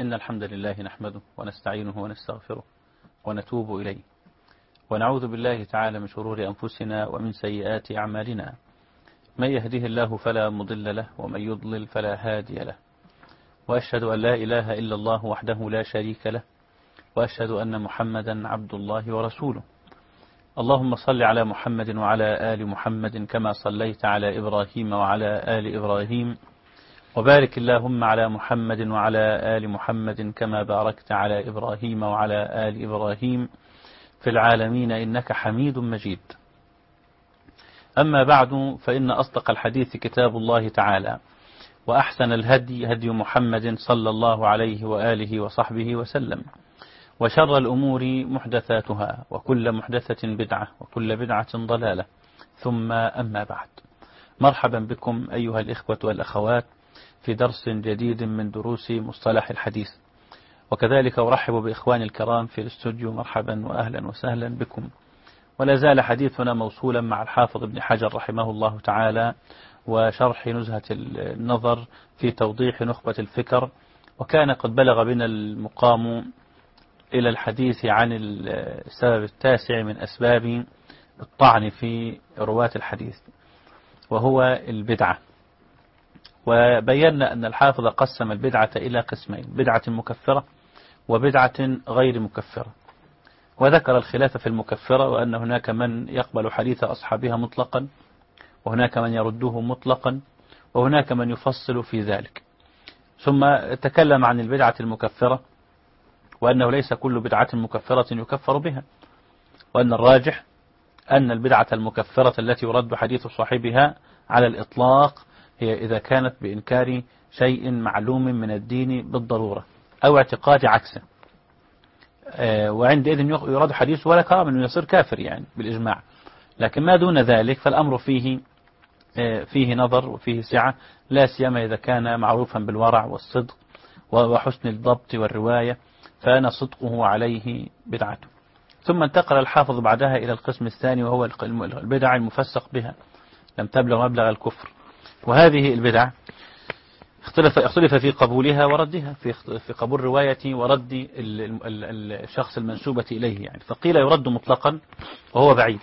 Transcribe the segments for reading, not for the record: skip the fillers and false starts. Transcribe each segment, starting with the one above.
إن الحمد لله نحمده ونستعينه ونستغفره ونتوب إليه ونعوذ بالله تعالى من شرور أنفسنا ومن سيئات أعمالنا. من يهده الله فلا مضل له ومن يضلل فلا هادي له، وأشهد أن لا إله إلا الله وحده لا شريك له، وأشهد أن محمدا عبد الله ورسوله. اللهم صل على محمد وعلى آل محمد كما صليت على إبراهيم وعلى آل إبراهيم، وبارك اللهم على محمد وعلى آل محمد كما باركت على إبراهيم وعلى آل إبراهيم في العالمين إنك حميد مجيد. أما بعد، فإن أصدق الحديث كتاب الله تعالى، وأحسن الهدي هدي محمد صلى الله عليه وآله وصحبه وسلم، وشر الأمور محدثاتها، وكل محدثة بدعة، وكل بدعة ضلالة، ثم أما بعد. مرحبا بكم أيها الإخوة والأخوات في درس جديد من دروس مصطلح الحديث، وكذلك أرحب بإخواني الكرام في الاستوديو. مرحبا وأهلا وسهلا بكم. ولا زال حديثنا موصولا مع الحافظ ابن حجر رحمه الله تعالى، وشرح نزهة النظر في توضيح نخبة الفكر، وكان قد بلغ بنا المقام إلى الحديث عن السبب التاسع من أسباب الطعن في رواة الحديث، وهو البدعة. وبينا أن الحافظ قسم البدعة إلى قسمين: بدعة مكفرة وبدعة غير مكفرة، وذكر الخلاف في المكفرة، وأن هناك من يقبل حديث أصحابها مطلقا، وهناك من يرده مطلقا، وهناك من يفصل في ذلك. ثم تكلم عن البدعة المكفرة، وأنه ليس كل بدعة مكفرة يكفر بها، وأن الراجح أن البدعة المكفرة التي يرد حديث صاحبها على الإطلاق هي إذا كانت بإنكار شيء معلوم من الدين بالضرورة أو اعتقاد عكسه، وعندئذ يرد حديثه ولا كرام أنه يصير كافر يعني بالإجماع. لكن ما دون ذلك فالأمر فيه نظر وفيه سعة، لا سيما إذا كان معروفا بالورع والصدق وحسن الضبط والرواية، فأنا صدقه عليه بدعته. ثم انتقل الحافظ بعدها إلى القسم الثاني، وهو البدع المفسق بها لم تبلغ مبلغ الكفر. وهذه البدع اختلف في قبولها وردها، في قبول رواية ورد الشخص المنسوبة إليه يعني. فقيل يرد مطلقا وهو بعيد،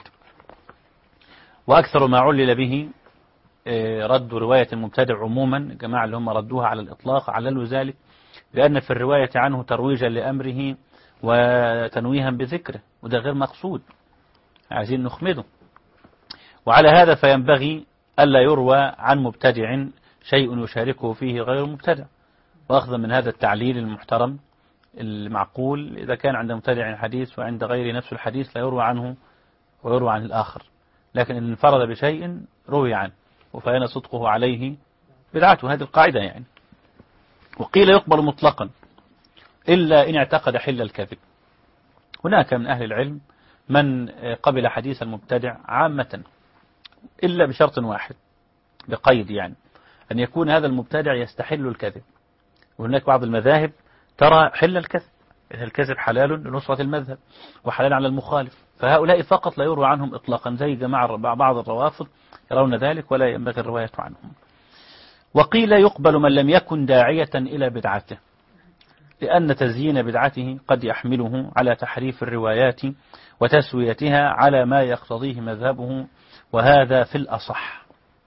وأكثر ما علل به رد رواية المبتدع عموما. الجماعة اللي هم ردوها على الإطلاق عللوا ذلك لأن في الرواية عنه ترويجا لأمره وتنويها بذكره، وده غير مقصود، عايزين نخمده. وعلى هذا فينبغي ألا يروى عن مبتدع شيء يشاركه فيه غير مبتدع، وأخذا من هذا التعليل المحترم المعقول، إذا كان عند مبتدع حديث وعند غير نفس الحديث لا يروى عنه ويروى عن الآخر، لكن إن انفرد بشيء روي عنه وفإن صدقه عليه بدعته. هذه القاعدة يعني. وقيل يقبل مطلقا إلا إن اعتقد حل الكذب. هناك من أهل العلم من قبل حديث المبتدع عامة إلا بشرط واحد، بقيد يعني، أن يكون هذا المبتدع يستحل الكذب. وهناك بعض المذاهب ترى حل الكذب، الكذب حلال لنصرة المذهب وحلال على المخالف، فهؤلاء فقط لا يروى عنهم إطلاقا، زي جماعة بعض الروافض يرون ذلك ولا ينبغي الرواية عنهم. وقيل يقبل من لم يكن داعية إلى بدعته، لأن تزيين بدعته قد يحمله على تحريف الروايات وتسويتها على ما يقتضيه مذهبه، وهذا في الأصح.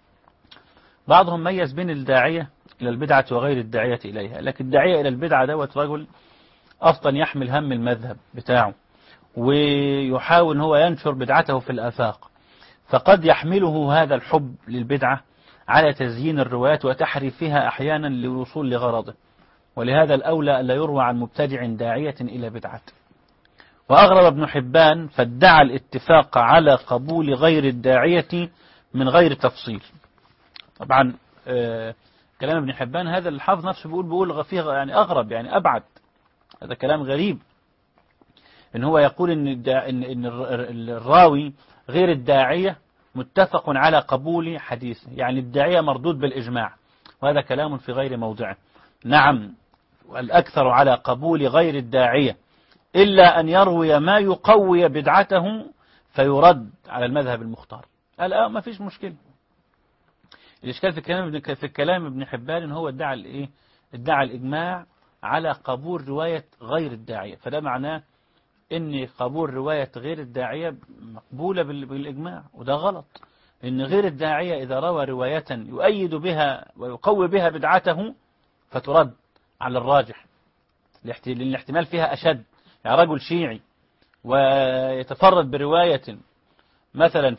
بعضهم ميز بين الداعية إلى البدعة وغير الداعية إليها، لكن الداعية إلى البدعة دوت رجل أصلا يحمل هم المذهب بتاعه، ويحاول هو ينشر بدعته في الآفاق، فقد يحمله هذا الحب للبدعة على تزيين الروايات وتحريفها أحيانا للوصول لغرضه، ولهذا الأولى ألا يروى عن مبتدع داعية إلى بدعة. وأغرب ابن حبان فادعى الاتفاق على قبول غير الداعية من غير تفصيل. طبعا كلام ابن حبان هذا الحافظ نفسه بيقول فيه يعني أغرب، يعني أبعد، هذا كلام غريب، إن هو يقول إن الراوي غير الداعية متفق على قبول حديثه، يعني الداعية مردود بالإجماع، وهذا كلام في غير موضعه. نعم، والأكثر على قبول غير الداعية إلا أن يروي ما يقوي بدعته فيرد على المذهب المختار. قال ما فيش مشكلة. الإشكال في كلام ابن حبان إن هو ادعى الإجماع على قبول رواية غير الداعية. فده معناه ان قبول رواية غير الداعية مقبولة بالإجماع، وده غلط. ان غير الداعية إذا روى رواية يؤيد بها ويقوي بها بدعته فترد على الراجح، لأن الاحتمال فيها أشد. يعني رجل شيعي ويتفرد برواية مثلا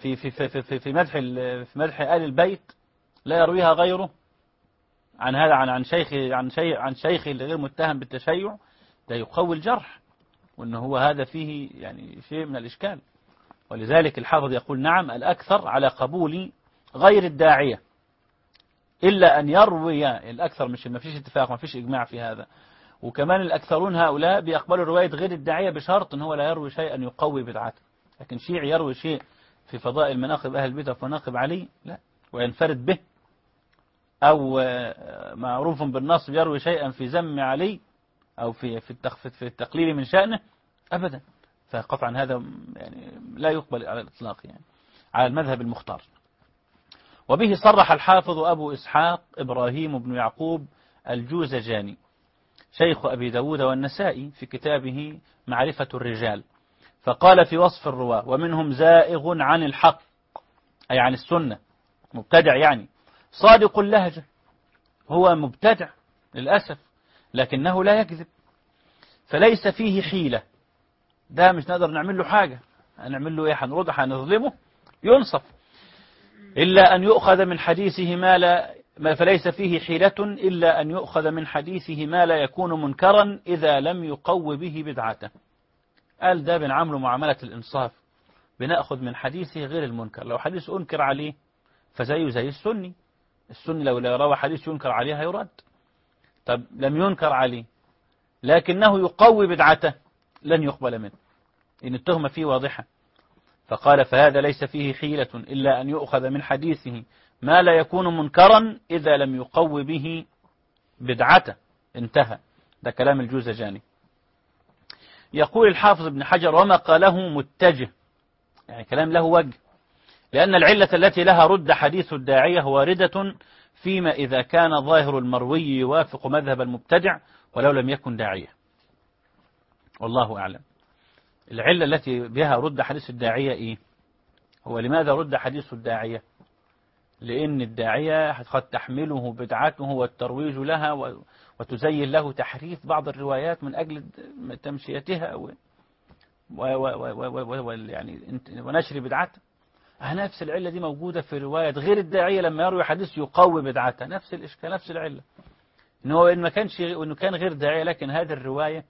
في مدح آل البيت لا يرويها غيره عن هذا عن شيخ غير متهم بالتشيع، ده يقوي الجرح، وأنه هو هذا فيه يعني شيء من الإشكال. ولذلك الحافظ يقول نعم الأكثر على قبول غير الداعية، إلا أن يروي الأكثر، مش ما فيش اتفاق ما فيش إجماع في هذا. وكمان الأكثرون هؤلاء بيقبلوا رواية غير الداعية بشرط أن هو لا يروي شيئا يقوي بدعته. لكن شيعي يروي شيء في فضائل مناقب أهل البيت وفي مناقب علي لا، وينفرد به، أو معروف بالنصب يروي شيئا في ذم علي أو في التقليل من شأنه أبدا. فقطعا هذا يعني لا يقبل على الإطلاق يعني على المذهب المختار. وبه صرح الحافظ أبو إسحاق إبراهيم بن يعقوب الجوزجاني شيخ أبي داود والنسائي في كتابه معرفة الرجال، فقال في وصف الرواة: ومنهم زائغ عن الحق، أي عن السنة، مبتدع يعني، صادق اللهجة، هو مبتدع للأسف لكنه لا يكذب، فليس فيه حيلة، ده مش نقدر نعمل له حاجة، هنعمل له إيه؟ هنظلمه ينصف، إلا أن يؤخذ من حديثه فليس فيه حيلة إلا أن يؤخذ من حديثه ما لا يكون منكرا إذا لم يقو به بدعته. قال ده بنعمله معاملة الإنصاف، بنأخذ من حديثه غير المنكر. لو حديث أنكر عليه فزيه زي السني لو روى حديث ينكر عليه هيرد. طب لم ينكر عليه لكنه يقوي بدعته لن يقبل منه، إن التهمة فيه واضحة. فقال فهذا ليس فيه حيلة إلا أن يؤخذ من حديثه ما لا يكون منكرا إذا لم يقوي به بدعته. انتهى. ده كلام الجوزجاني. يقول الحافظ ابن حجر: وما قاله متجه، يعني كلام له وجه، لأن العلة التي لها رد حديث الداعية واردة فيما إذا كان ظاهر المروي يوافق مذهب المبتدع ولو لم يكن داعية. والله أعلم. العلة التي بها رد حديث الداعية إيه؟ هو لماذا رد حديث الداعية؟ لأن الداعية قد تحمله بدعته والترويج لها وتزين له تحريف بعض الروايات من أجل تمشيتها يعني ونشر بدعته. نفس العلة دي موجودة في رواية غير الداعية لما يروي حديث يقوي بدعته، نفس الإشكال نفس العلة، إن ما كانش إنه كان غير داعية لكن هذه الرواية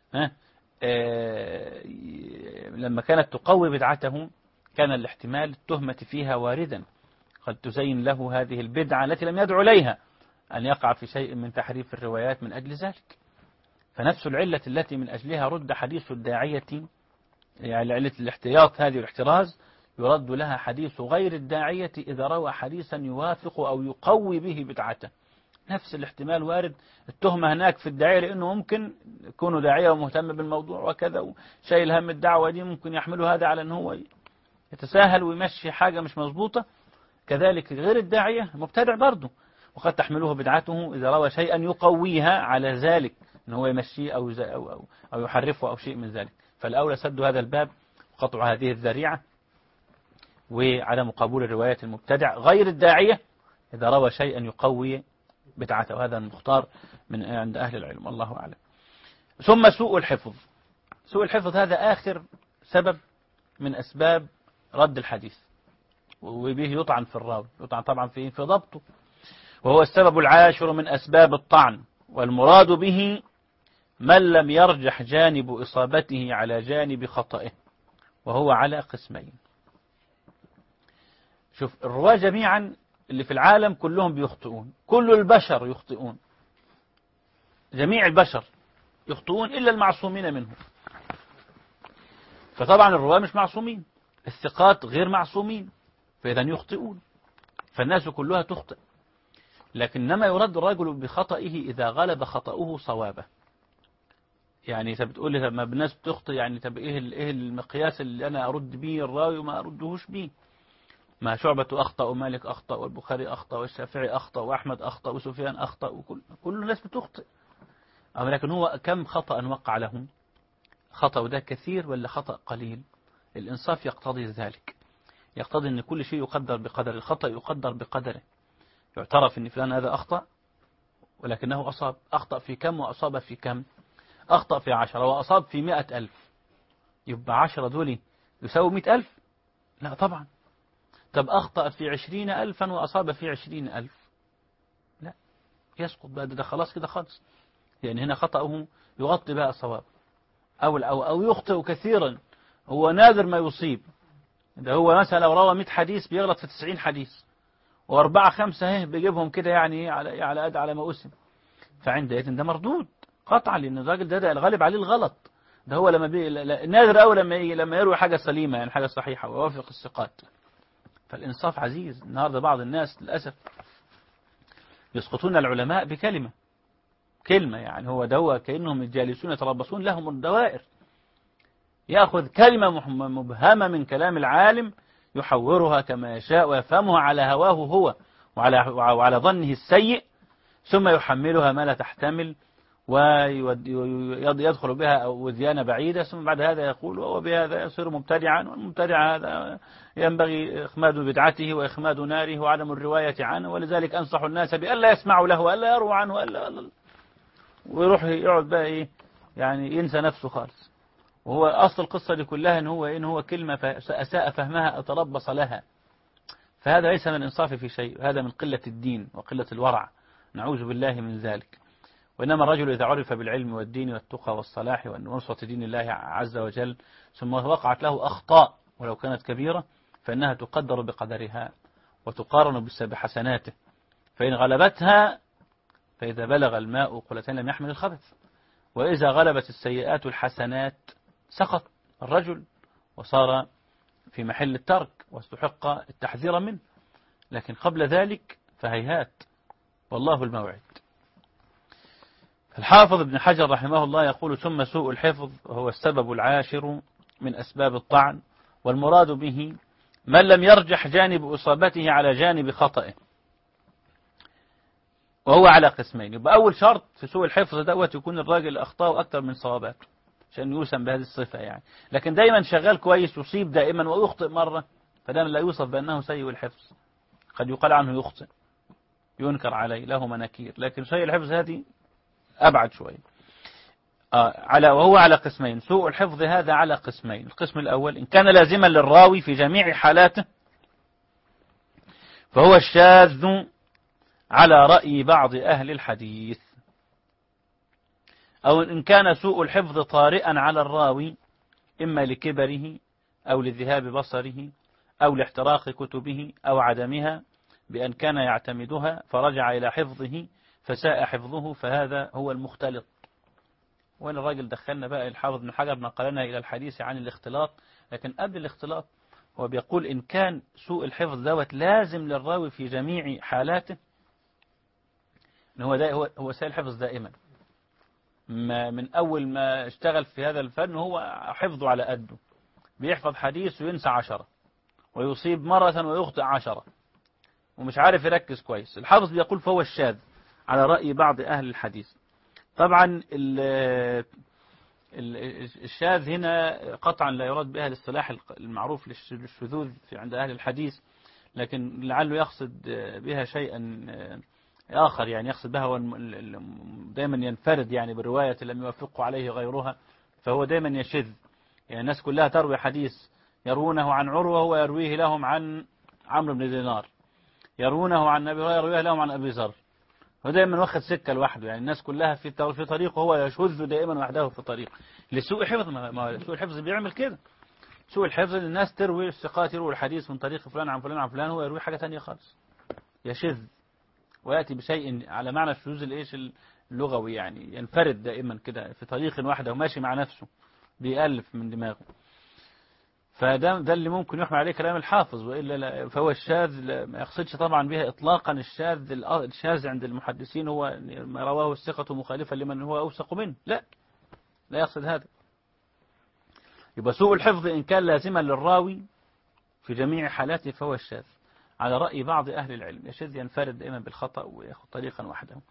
لما كانت تقوي بدعته كان الاحتمال التهمة فيها واردا، قد تزين له هذه البدعة التي لم يدعو إليها أن يقع في شيء من تحريف الروايات من أجل ذلك. فنفس العلة التي من أجلها رد حديث الداعية، يعني علة الاحتياط هذه والاحتراز، يرد لها حديث غير الداعية إذا روى حديثا يوافق أو يقوي به بدعته. نفس الاحتمال وارد. التهمة هناك في الداعية لأنه ممكن يكون داعية ومهتم بالموضوع وكذا وشايل هم الدعوة دي، ممكن يحمله هذا على أنه هو يتساهل ويمشي حاجة مش مظبوطة. كذلك غير الداعية مبتدع برضه، وقد تحمله بدعته إذا روى شيئا يقويها على ذلك أنه هو يمشيه أو يحرفه أو شيء من ذلك. فالأولى سد هذا الباب وقطع هذه الذريعة وعدم قبول الروايات المبتدع غير الداعية إذا روى شيئا يقوي بدعته، وهذا المختار من عند أهل العلم، والله أعلم. ثم سوء الحفظ. سوء الحفظ هذا آخر سبب من أسباب رد الحديث، وبه يطعن في الراوي، يطعن طبعا في ضبطه، وهو السبب العاشر من أسباب الطعن، والمراد به من لم يرجح جانب إصابته على جانب خطئه، وهو على قسمين. شوف، الرواة جميعا اللي في العالم كلهم بيخطئون، كل البشر يخطئون، جميع البشر يخطئون إلا المعصومين منهم. فطبعا الرواة مش معصومين، الثقات غير معصومين، فإذا يخطئون، فالناس كلها تخطئ. لكنما يرد الرجل بخطئه إذا غلب خطأه صوابه. يعني انت بتقول لي ما الناس بتخطئ، يعني طب ايه المقياس اللي انا ارد بيه الراوي وما اردهوش بيه؟ ما شعبة أخطأ ومالك أخطأ والبخاري أخطأ والشافعي أخطأ وأحمد أخطأ وسفيان أخطأ، وكل الناس بتخطئ. لكن هو كم خطأ وقع لهم؟ خطأ ده كثير ولا خطأ قليل؟ الإنصاف يقتضي ذلك، يقتضي أن كل شيء يقدر بقدر، الخطأ يقدر بقدره، يعترف أن فلان هذا أخطأ ولكنه أصاب. أخطأ في كم وأصاب في كم؟ أخطأ في 10 وأصاب في 100,000، يبقى 10 دول يساوي 100,000؟ لا طبعا. طب أخطأ في 20,000 وأصاب في 20,000؟ لا، يسقط بقى، ده خلاص كده خالص. يعني هنا خطأه يغطي بقى الصواب، أو يخطئ كثيرا، هو نادر ما يصيب. ده هو مثلا لو روى 100 حديث بيغلط في 90 حديث، و4 5 بيجيبهم كده يعني على ما أسم. فعندئذ ده مردود قطعا، لأن الراجل ده الغالب عليه الغلط. ده هو لما نادر أوي لما يروي حاجة سليمة، يعني حاجة صحيحة ويوافق الثقات. فالإنصاف عزيز. النهاردة بعض الناس للأسف يسقطون العلماء بكلمة، كلمة، يعني هو كأنهم جالسون يتربصون لهم الدوائر. يأخذ كلمة مبهمة من كلام العالم يحورها كما يشاء ويفهمها على هواه هو وعلى ظنه السيء، ثم يحملها ما لا تحتمل ويدخل بها وذيانة بعيدة، ثم بعد هذا يقول وبهذا يصير مبتدعا، والمبتدع هذا ينبغي إخماد بدعته وإخماد ناره وعدم الرواية عنه، ولذلك أنصح الناس بألا يسمعوا له وألا يروا عنه ويروح يقعد بقى يعني ينسى نفسه خالص. وهو أصل القصة دي كلها إن هو كلمة أساء فهمها أتربص لها. فهذا ليس من الإنصاف في شيء، هذا من قلة الدين وقلة الورع، نعوذ بالله من ذلك. وإنما الرجل إذا عرف بالعلم والدين والتقى والصلاح ونصرة دين الله عز وجل، ثم وقعت له أخطاء ولو كانت كبيرة، فإنها تقدر بقدرها وتقارن بحسناته، فإن غلبتها، فإذا بلغ الماء قلتين لم يحمل الخبث، وإذا غلبت السيئات الحسنات سقط الرجل وصار في محل الترك واستحق التحذير منه. لكن قبل ذلك فهيهات، والله الموعد. الحافظ ابن حجر رحمه الله يقول: ثم سوء الحفظ هو السبب العاشر من أسباب الطعن، والمراد به من لم يرجح جانب إصابته على جانب خطئه، وهو على قسمين. يبقى أول شرط في سوء الحفظ دوت يكون الراجل أخطاءه أكثر من صواباته عشان يوسم بهذه الصفة يعني. لكن دايما شغال كويس، يصيب دائما ويخطئ مرة، فده لا يوصف بأنه سيء الحفظ. قد يقال عنه يخطئ، ينكر عليه، له مناكير، لكن سيء الحفظ هذه أبعد شوية. وهو على قسمين. سوء الحفظ هذا على قسمين. القسم الأول إن كان لازما للراوي في جميع حالاته، فهو الشاذ على رأي بعض أهل الحديث. أو إن كان سوء الحفظ طارئا على الراوي، إما لكبره أو لذهاب بصره أو لاحتراق كتبه أو عدمها بأن كان يعتمدها فرجع إلى حفظه فساء حفظه، فهذا هو المختلط. وإن الراجل دخلنا بقى الحافظ بن حجر نقلنا إلى الحديث عن الاختلاط، لكن قبل الاختلاط هو بيقول إن كان سوء الحفظ دوت لازم للراوي في جميع حالاته، إن هو سيء الحفظ دائما، من أول ما اشتغل في هذا الفن هو حفظه على قده، بيحفظ حديث وينسى 10، ويصيب مرة ويخطئ 10، ومش عارف يركز كويس. الحافظ بيقول فهو الشاذ على رأي بعض أهل الحديث. طبعا الشاذ هنا قطعا لا يراد بها الاصطلاح المعروف للشذوذ عند أهل الحديث، لكن لعله يقصد بها شيئا آخر، يعني يقصد بها دائما ينفرد يعني بالرواية لم يوافقه عليه غيرها، فهو دائما يشذ. يعني الناس كلها تروي حديث يروونه عن عروة وهو يرويه لهم عن عمرو بن دينار، يرونه عن أبي هريرة يرويه لهم عن أبي ذر، هو دائما واخد سكة لوحده، يعني الناس كلها في طريقه هو يشذ دائما وحده في طريقه. لسوء حفظ، ما سوء الحفظ بيعمل كده. سوء الحفظ الناس تروي، الثقات يروي الحديث من طريق فلان عن فلان عن فلان، هو يروي حاجة تانية خالص، يشذ ويأتي بشيء على معنى الشذوذ الإيش اللغوي، يعني ينفرد دائما كده في طريق واحدة وماشي مع نفسه، بيألف من دماغه. فده اللي ممكن يحمل عليه كلام الحافظ، وإلا لا. فهو الشاذ ما يقصدش طبعا بها إطلاقا الشاذ عند المحدثين هو ما رواه الثقة مخالفا لمن هو أوثق منه، لا يقصد هذا. يبقى سوء الحفظ إن كان لازما للراوي في جميع حالاته فهو الشاذ على رأي بعض أهل العلم. الشاذ ينفرد دائما بالخطأ ويأخذ طريقا وحده.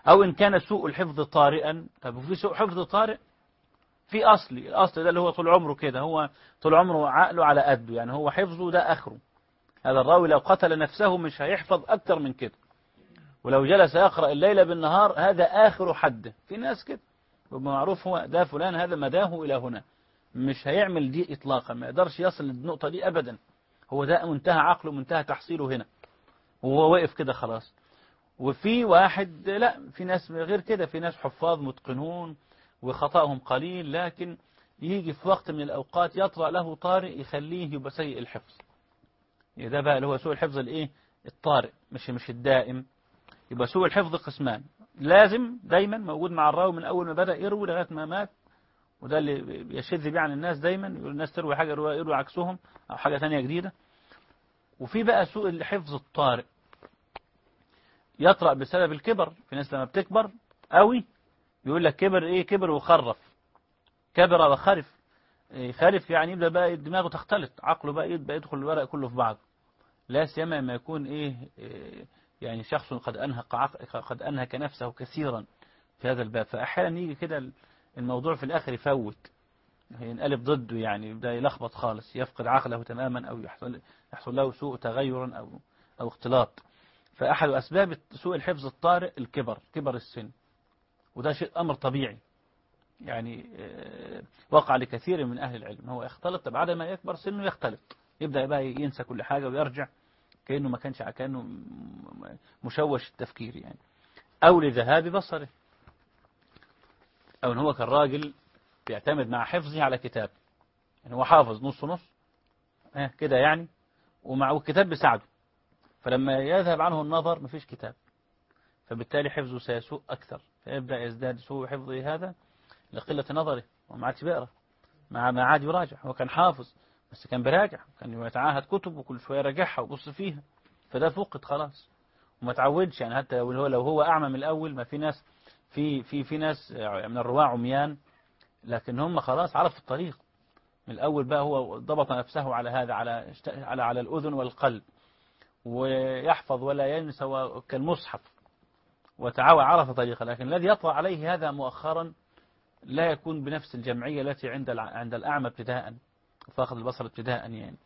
أو إن كان سوء الحفظ طارئا. طب وفي سوء حفظ طارئ؟ في الأصل ده اللي هو طول عمره كده، هو طول عمره عقله على قده، يعني هو حفظه ده آخره. هذا الراوي لو قتل نفسه مش هيحفظ أكتر من كده، ولو جلس يقرأ الليل بالنهار هذا آخر حده. في ناس كده معروف هو ده فلان هذا مداه إلى هنا، مش هيعمل دي إطلاقا، ما يقدرش يصل للنقطة دي أبدا. هو ده منتهى عقله، منتهى تحصيله هنا، وهو واقف كده خلاص. وفي واحد لا، في ناس غير كده، في ناس حفاظ متقنون وخطأهم قليل، لكن يجي في وقت من الأوقات يطرأ له طارئ يخليه يبقى سيء الحفظ. ده بقى اللي هو سوء الحفظ الايه؟ الطارئ، مش الدائم. يبقى سوء الحفظ قسمان، لازم دايما موجود مع الراوي من أول ما بدأ يروي لغاية ما مات، وده اللي يشذ بيه عن الناس دايما، يقول الناس تروي حاجة يروي عكسهم أو حاجة ثانية جديدة. وفي بقى سوء الحفظ الطارئ يطرأ بسبب الكبر. في ناس لما بتكبر قوي يقول لك كبر ايه؟ كبر وخرف، كبر وخرف. خالف يعني يبدأ بقى دماغه تختلط، عقله بقى يبدأ يدخل الورق كله في بعض. لا سيما ما يكون يعني شخص قد أنهك نفسه كثيرا في هذا الباب، فأحيانا يجي كده الموضوع في الآخر يفوت، ينقلب ضده، يعني يبدأ يلخبط خالص، يفقد عقله تماما، أو يحصل له سوء تغير أو اختلاط. فأحد أسباب سوء الحفظ الطارئ الكبر، كبر السن، وده شيء أمر طبيعي. يعني وقع لكثير من أهل العلم، هو يختلط بعد ما يكبر سنه، يختلط، يبدأ بقى ينسى كل حاجة ويرجع كأنه ما كانش، كأنه مشوش التفكير يعني. أو لذهاب بصره، أو إن هو كان راجل بيعتمد مع حفظه على كتاب، يعني هو حافظ نص نص كده يعني، ومع الكتاب بيساعده، فلما يذهب عنه النظر مفيش كتاب، فبالتالي حفظه سيسوء أكثر، فيبدأ يزداد سوء حفظه هذا لقلة نظره، وما عادش بيقرأ، ما عاد يراجع. هو كان حافظ بس كان بيراجع، كان يتعاهد كتب وكل شوية يراجعها ويبص فيها، فده فقد خلاص وما تعودش. يعني حتى لو هو أعمى من الأول، ما في ناس في ناس من الرواة عميان، لكن هم خلاص عرفوا الطريق من الأول، بقى هو ضبط نفسه على هذا، على الأذن والقلب، ويحفظ ولا ينسى كالمصحف، وتعاوى عرف طريقه. لكن الذي يطرأ عليه هذا مؤخرا لا يكون بنفس الجمعية التي عند الأعمى ابتداء، فاقد البصر ابتداء يعني.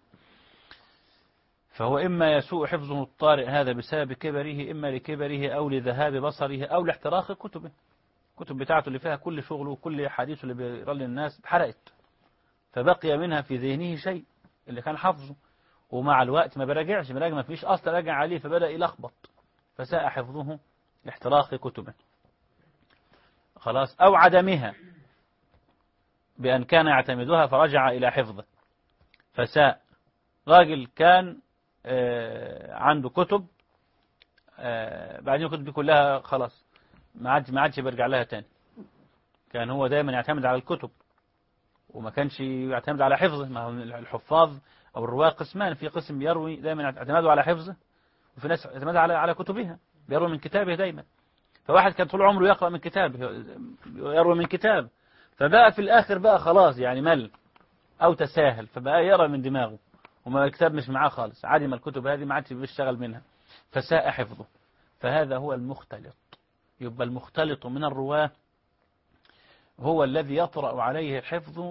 فهو إما يسوء حفظه الطارئ هذا بسبب كبره، إما لكبره أو لذهاب بصره أو لاحتراق كتبه، الكتب بتاعته اللي فيها كل شغله وكل حديثه اللي بيقرأ للناس اتحرقت، فبقي منها في ذهنه شيء اللي كان حفظه، ومع الوقت ما بيراجعش، ما فيش أصل راجع عليه، فبدأ يلخبط، فساء حفظه لاحتراق كتبه خلاص، أو عدمها بأن كان يعتمدها فرجع إلى حفظه فساء. راجل كان عنده كتب، بعدين الكتب دي كلها خلاص ما عادش بيرجع لها تاني. كان هو دايما يعتمد على الكتب وما كانش يعتمد على حفظه. ما هو الحفاظ أو الرواة قسمان، في قسم بيروي دايما اعتماده على حفظه، وفي ناس اعتمادها على كتبها، بيروي من كتابه دايما. فواحد كان طول عمره يقرأ من كتاب، يروي من كتاب، فبقى في الآخر بقى خلاص يعني مل أو تساهل، فبقى يرى من دماغه، وما الكتاب مش معاه خالص، عدم الكتب هذه ما عادش بيشتغل منها، فساء حفظه. فهذا هو المختلط. يبقى المختلط من الرواة هو الذي يطرأ عليه الحفظ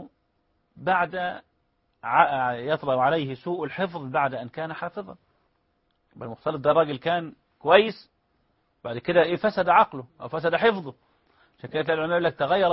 يطرأ عليه سوء الحفظ بعد أن كان حافظا. يبقى المختلط ده راجل كان كويس، بعد كده فسد عقله أو فسد حفظه. عشان كده العلماء يقول لك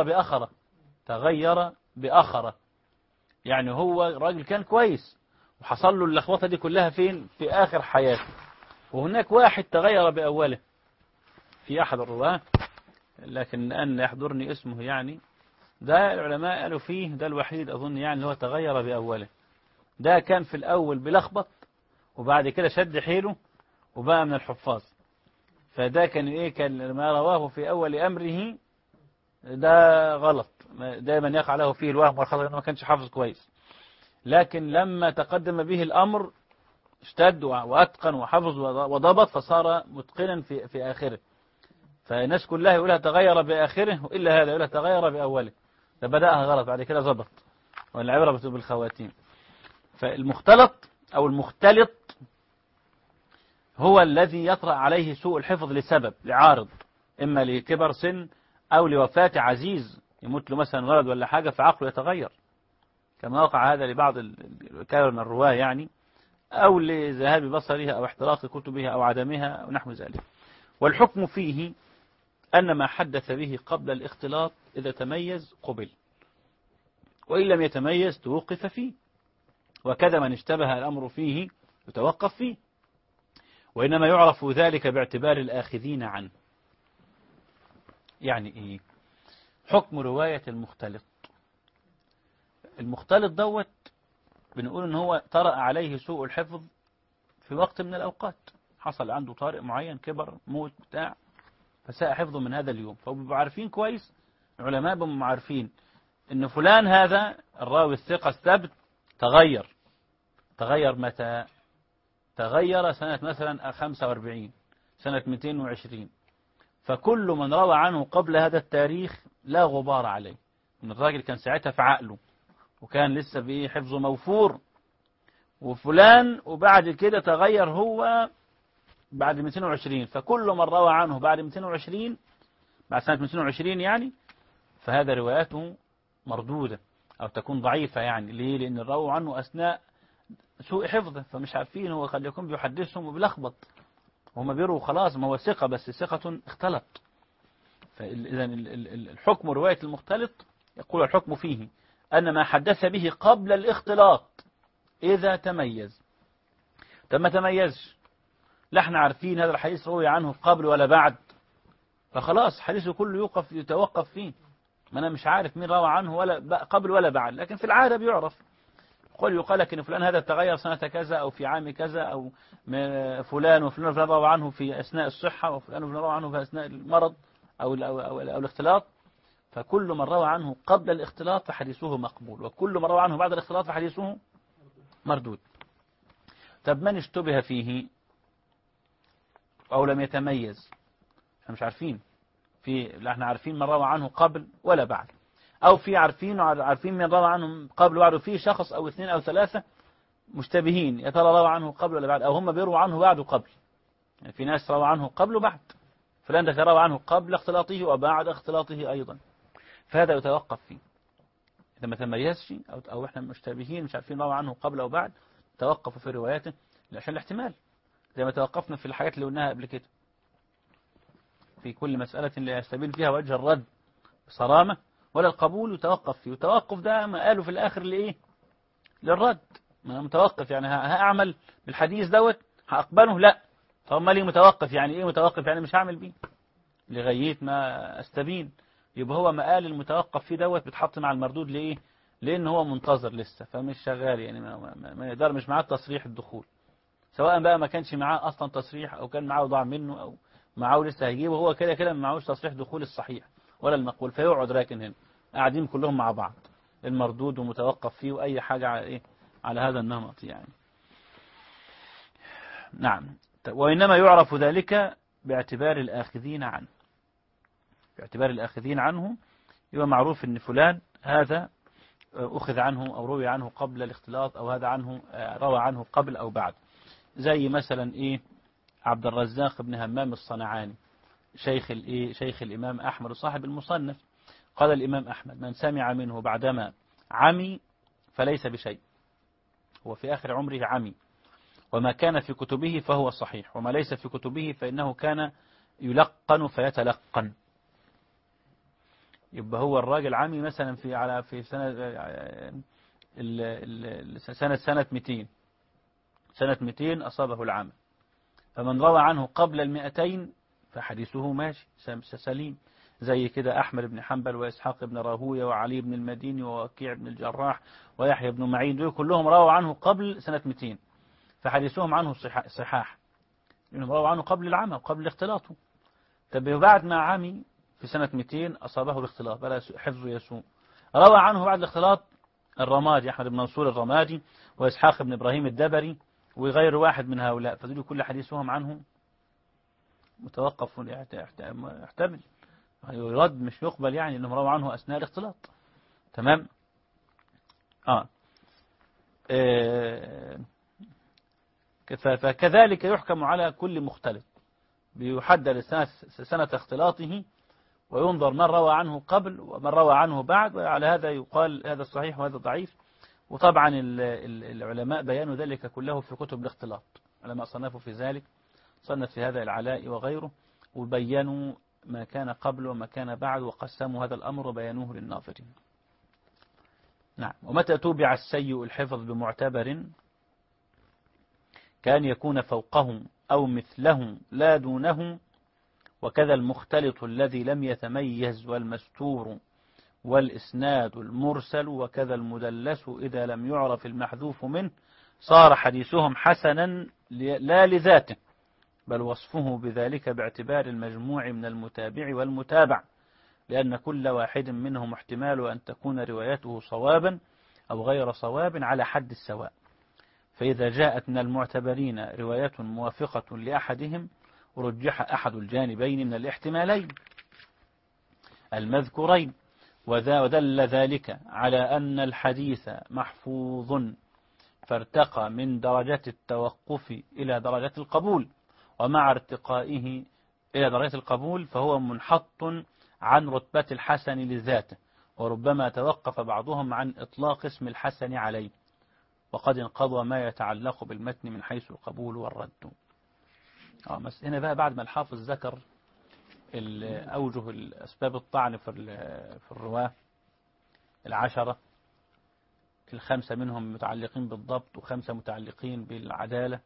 تغير بأخرة، يعني هو راجل كان كويس وحصل له اللخبطة دي كلها فين؟ في آخر حياته. وهناك واحد تغير بأوله، في أحد الرواة لكن الآن لا يحضرني اسمه، يعني ده العلماء قالوا فيه ده الوحيد أظن يعني هو تغير بأوله. ده كان في الأول بلخبط، وبعد كده شد حيله وبقى من الحفاظ. فده كان ما رواه في أول أمره ده غلط، دائما يقع له فيه الوهم والخطأ لأنه ما كانش حافظ كويس. لكن لما تقدم به الأمر اشتد وأتقن وحفظ وضبط، فصار متقنا في آخره. فالناس كلها يقولها تغير بآخره، إلا هذا يقولها تغير بأوله، ده بدأها غلط بعد كده ضبط، والعبرة بالخواتيم. فالمختلط أو المختلط هو الذي يطرأ عليه سوء الحفظ لسبب، لعارض، إما لكبر سن أو لوفاة عزيز يموت له مثلا ولد ولا حاجة فعقله يتغير، كما وقع هذا لبعض الكثير من الرواة يعني، أو لذهاب بصرها أو احتراق كتبها أو عدمها أو نحو ذلك. والحكم فيه أن ما حدث به قبل الاختلاط إذا تميز قبل، وإن لم يتميز توقف فيه، وكذا من اشتبه الأمر فيه يتوقف فيه، وإنما يعرف ذلك باعتبار الآخذين عنه. يعني إيه؟ حكم رواية المختلط. المختلط دوت بنقول إن هو طرأ عليه سوء الحفظ في وقت من الأوقات، حصل عنده طارئ معين، كبر، موت، بتاع، فساء حفظه من هذا اليوم، فبيبقوا عارفين كويس، العلماء بيبقوا عارفين إن فلان هذا الراوي الثقة الثبت تغير متى؟ تغير سنة مثلا 45، سنة 220، فكل من روى عنه قبل هذا التاريخ لا غبار عليه، إن الراجل كان ساعتها في عقله وكان لسه به حفظه موفور، وفلان وبعد كده تغير هو بعد 220، فكل من روى عنه بعد 220 بعد سنة 220 يعني، فهذا رواياته مردودة أو تكون ضعيفة. يعني ليه؟ لأن الروى عنه أثناء سوء حفظه، فمش عارفين، هو قد يكون بيحدثهم وبيلخبط، وهم بيروا خلاص ما هو ثقة بس ثقة اختلط. فإذا الحكم رواية المختلط، يقول الحكم فيه أن ما حدث به قبل الاختلاط إذا تميز. طب ما تميزش، لا احنا عارفين هذا الحديث روي عنه قبل ولا بعد، فخلاص حديثه كله يتوقف فيه، ما أنا مش عارف مين روى عنه ولا قبل ولا بعد، لكن في العادة بيعرف، يقال لك إن فلان هذا تغير سنة كذا أو في عام كذا، أو فلان وفلان روى عنه في أثناء الصحة، وفلان وفلان روى عنه في أثناء المرض أو الاختلاط، فكل من روى عنه قبل الاختلاط فحديثه مقبول، وكل من روى عنه بعد الاختلاط فحديثه مردود. طب من اشتبه فيه أو لم يتميز، احنا مش عارفين، لا احنا عارفين من روى عنه قبل ولا بعد، أو في عارفين من روى عنه قبل وبعد، في شخص أو اثنين أو ثلاثة مشتبهين، يا ترى روى عنه قبل ولا بعد، أو هم بيروا عنه بعد وقبل، يعني في ناس روى عنه قبل وبعد، فلان ده روى عنه قبل اختلاطه وبعد اختلاطه أيضا، فهذا يتوقف فيه. إذا ما تميزش أو إحنا مشتبهين مش عارفين روى عنه قبل أو بعد، توقفوا في رواياته عشان الاحتمال، زي ما توقفنا في الحاجات اللي قلناها قبل كده، في كل مسألة لا يستبين فيها وجه الرد بصرامة ولا القبول يتوقف فيه، وتوقف ده ما قالوا في الآخر لإيه؟ للرد، ما متوقف يعني هأعمل بالحديث دوت هأقبله؟ لا. طب ما لي متوقف يعني إيه؟ متوقف يعني مش هعمل بيه لغاية ما أستبين، يبقى هو مقال المتوقف فيه دوت بتحط مع المردود لإيه؟ لأن هو منتظر لسه فمش شغال، يعني ما يقدر، مش معاه تصريح الدخول، سواء بقى ما كانش معاه أصلا تصريح أو كان معاه ضاع منه أو معاه لسه هيجيبه، هو كده كده ما معهوش تصريح دخول الصحيح ولا المقبول، فيقعد راكن هنا قاعدين كلهم مع بعض، المردود ومتوقف فيه وأي حاجة على إيه؟ على هذا النمط يعني. نعم. وإنما يعرف ذلك باعتبار الآخذين عنه، باعتبار الآخذين عنه يبقى معروف أن فلان هذا أخذ عنه أو روي عنه قبل الاختلاط، أو هذا عنه روى عنه قبل أو بعد، زي مثلا إيه؟ عبد الرزاق بن همام الصنعاني شيخ الإمام أحمد صاحب المصنف، قال الإمام أحمد: من سمع منه بعدما عمي فليس بشيء، هو في آخر عمره عمي، وما كان في كتبه فهو صحيح، وما ليس في كتبه فإنه كان يلقن فيتلقن. يبقى هو الراجل عمي مثلا في سنة 200 سنة 200 أصابه العمى، فمن روى عنه قبل 200 فحديثه ماشي سليم، زي كده أحمد بن حنبل وإسحاق بن راهوية وعلي بن المديني ووكيع بن الجراح ويحيى بن معين، دول كلهم رووا عنه قبل سنة 200 فحديثهم عنه صحاح، لأنهم رووا عنه قبل العمى وقبل اختلاطه. طب بعد ما عمي في سنة 200 أصابه الاختلاط بلا حفظه يسوء، روى عنه بعد الاختلاط الرمادي، أحمد بن منصور الرمادي وإسحاق بن إبراهيم الدبري وغير واحد من هؤلاء، فدول كل حديثهم عنه متوقف يحتمل يرد مش يقبل، يعني انهم رووا عنه اثناء الاختلاط. تمام. فكذلك يحكم على كل مختلط، بيحدد سنة اختلاطه، وينظر من روى عنه قبل ومن روى عنه بعد، وعلى هذا يقال هذا صحيح وهذا ضعيف. وطبعا العلماء بيانوا ذلك كله في كتب الاختلاط، علماء صنفوا في ذلك، صنف في هذا العلاء وغيره، وبينوا ما كان قبل وما كان بعد، وقسموا هذا الأمر وبيانوه للناظرين. نعم. ومتى توبع السيء الحفظ بمعتبر كان يكون فوقه أو مثله لا دونه، وكذا المختلط الذي لم يتميز، والمستور والإسناد المرسل، وكذا المدلس إذا لم يعرف المحذوف منه، صار حديثهم حسنا لا لذاته، بل وصفه بذلك باعتبار المجموع من المتابع والمتابع، لأن كل واحد منهم احتمال أن تكون روايته صوابا أو غير صواب على حد السواء. فإذا جاءت من المعتبرين رواية موافقة لأحدهم رجح أحد الجانبين من الاحتمالين المذكورين، ودل ذلك على أن الحديث محفوظ فارتقى من درجة التوقف إلى درجة القبول، ومع ارتقائه إلى درجة القبول فهو منحط عن رتبة الحسن لذاته، وربما توقف بعضهم عن إطلاق اسم الحسن عليه، وقد انقضى ما يتعلق بالمتن من حيث القبول والرد. هنا بقى بعد ما الحافظ ذكر أوجه الأسباب الطعن في الرواة 10، 5 منهم متعلقين بالضبط و5 متعلقين بالعدالة،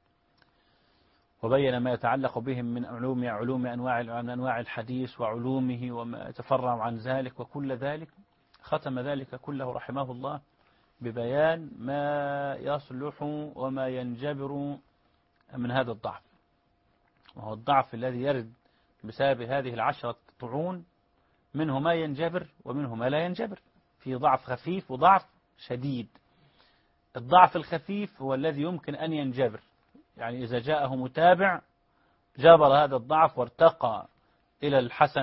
وبين ما يتعلق بهم من علوم أنواع الحديث وعلومه وما يتفرع عن ذلك، وكل ذلك ختم ذلك كله رحمه الله ببيان ما يصلح وما ينجبر من هذا الضعف. وهو الضعف الذي يرد بسبب هذه 10 طعون، منه ما ينجبر ومنه ما لا ينجبر. في ضعف خفيف وضعف شديد. الضعف الخفيف هو الذي يمكن أن ينجبر، يعني إذا جاءه متابع جبر هذا الضعف وارتقى إلى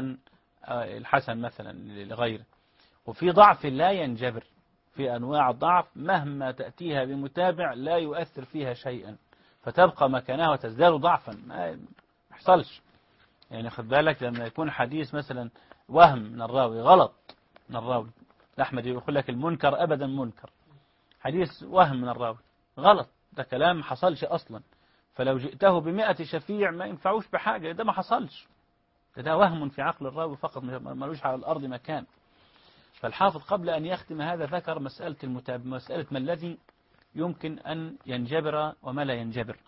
الحسن مثلا لغيره. وفي ضعف لا ينجبر، في أنواع الضعف مهما تأتيها بمتابع لا يؤثر فيها شيئا، فتبقى مكانها وتزداد ضعفا. ما يحصلش. يعني خد بالك لما يكون حديث مثلا وهم من الراوي، غلط من الراوي، أحمد يقول لك المنكر أبدا منكر، حديث وهم من الراوي غلط، ده كلام حصلش أصلا، فلو جئته ب100 شفيع ما ينفعوش بحاجة، ده ما حصلش، ده وهم في عقل الراوي فقط، ملوش على الأرض مكان. فالحافظ قبل أن يختم هذا ذكر مسألة المتابع، مسألة ما الذي يمكن أن ينجبر وما لا ينجبر.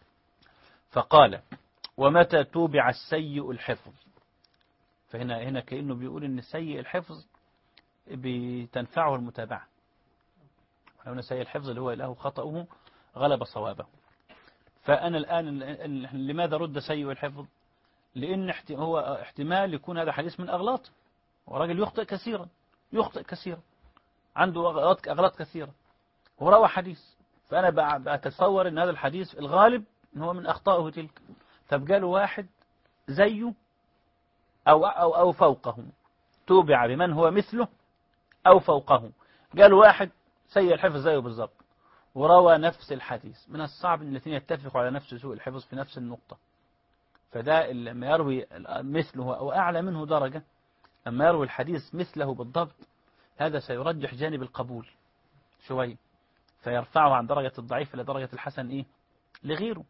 فقال: ومتى توبع السيء الحفظ. فهنا كأنه بيقول إن سيء الحفظ بتنفعه المتابعة. هنا سيء الحفظ اللي هو له خطأه غلب صوابه. فأنا الآن لماذا رد سيء الحفظ؟ لأن هو احتمال يكون هذا حديث من أغلاط، وراجل يخطئ كثيرا، عنده أغلاط كثيرة، وروى حديث، فأنا بتصور أن هذا الحديث الغالب هو من أخطائه تلك. فبقاله واحد زيه أو فوقه، توبع بمن هو مثله أو فوقه. قالوا واحد سيء الحفظ زيه بالضبط وروى نفس الحديث، من الصعب أن الاثنين يتفقوا على نفس سوء الحفظ في نفس النقطة. فده لما يروي مثله أو أعلى منه درجة، لما يروي الحديث مثله بالضبط، هذا سيرجح جانب القبول شوي، فيرفعه عن درجة الضعيف إلى درجة الحسن لغيره.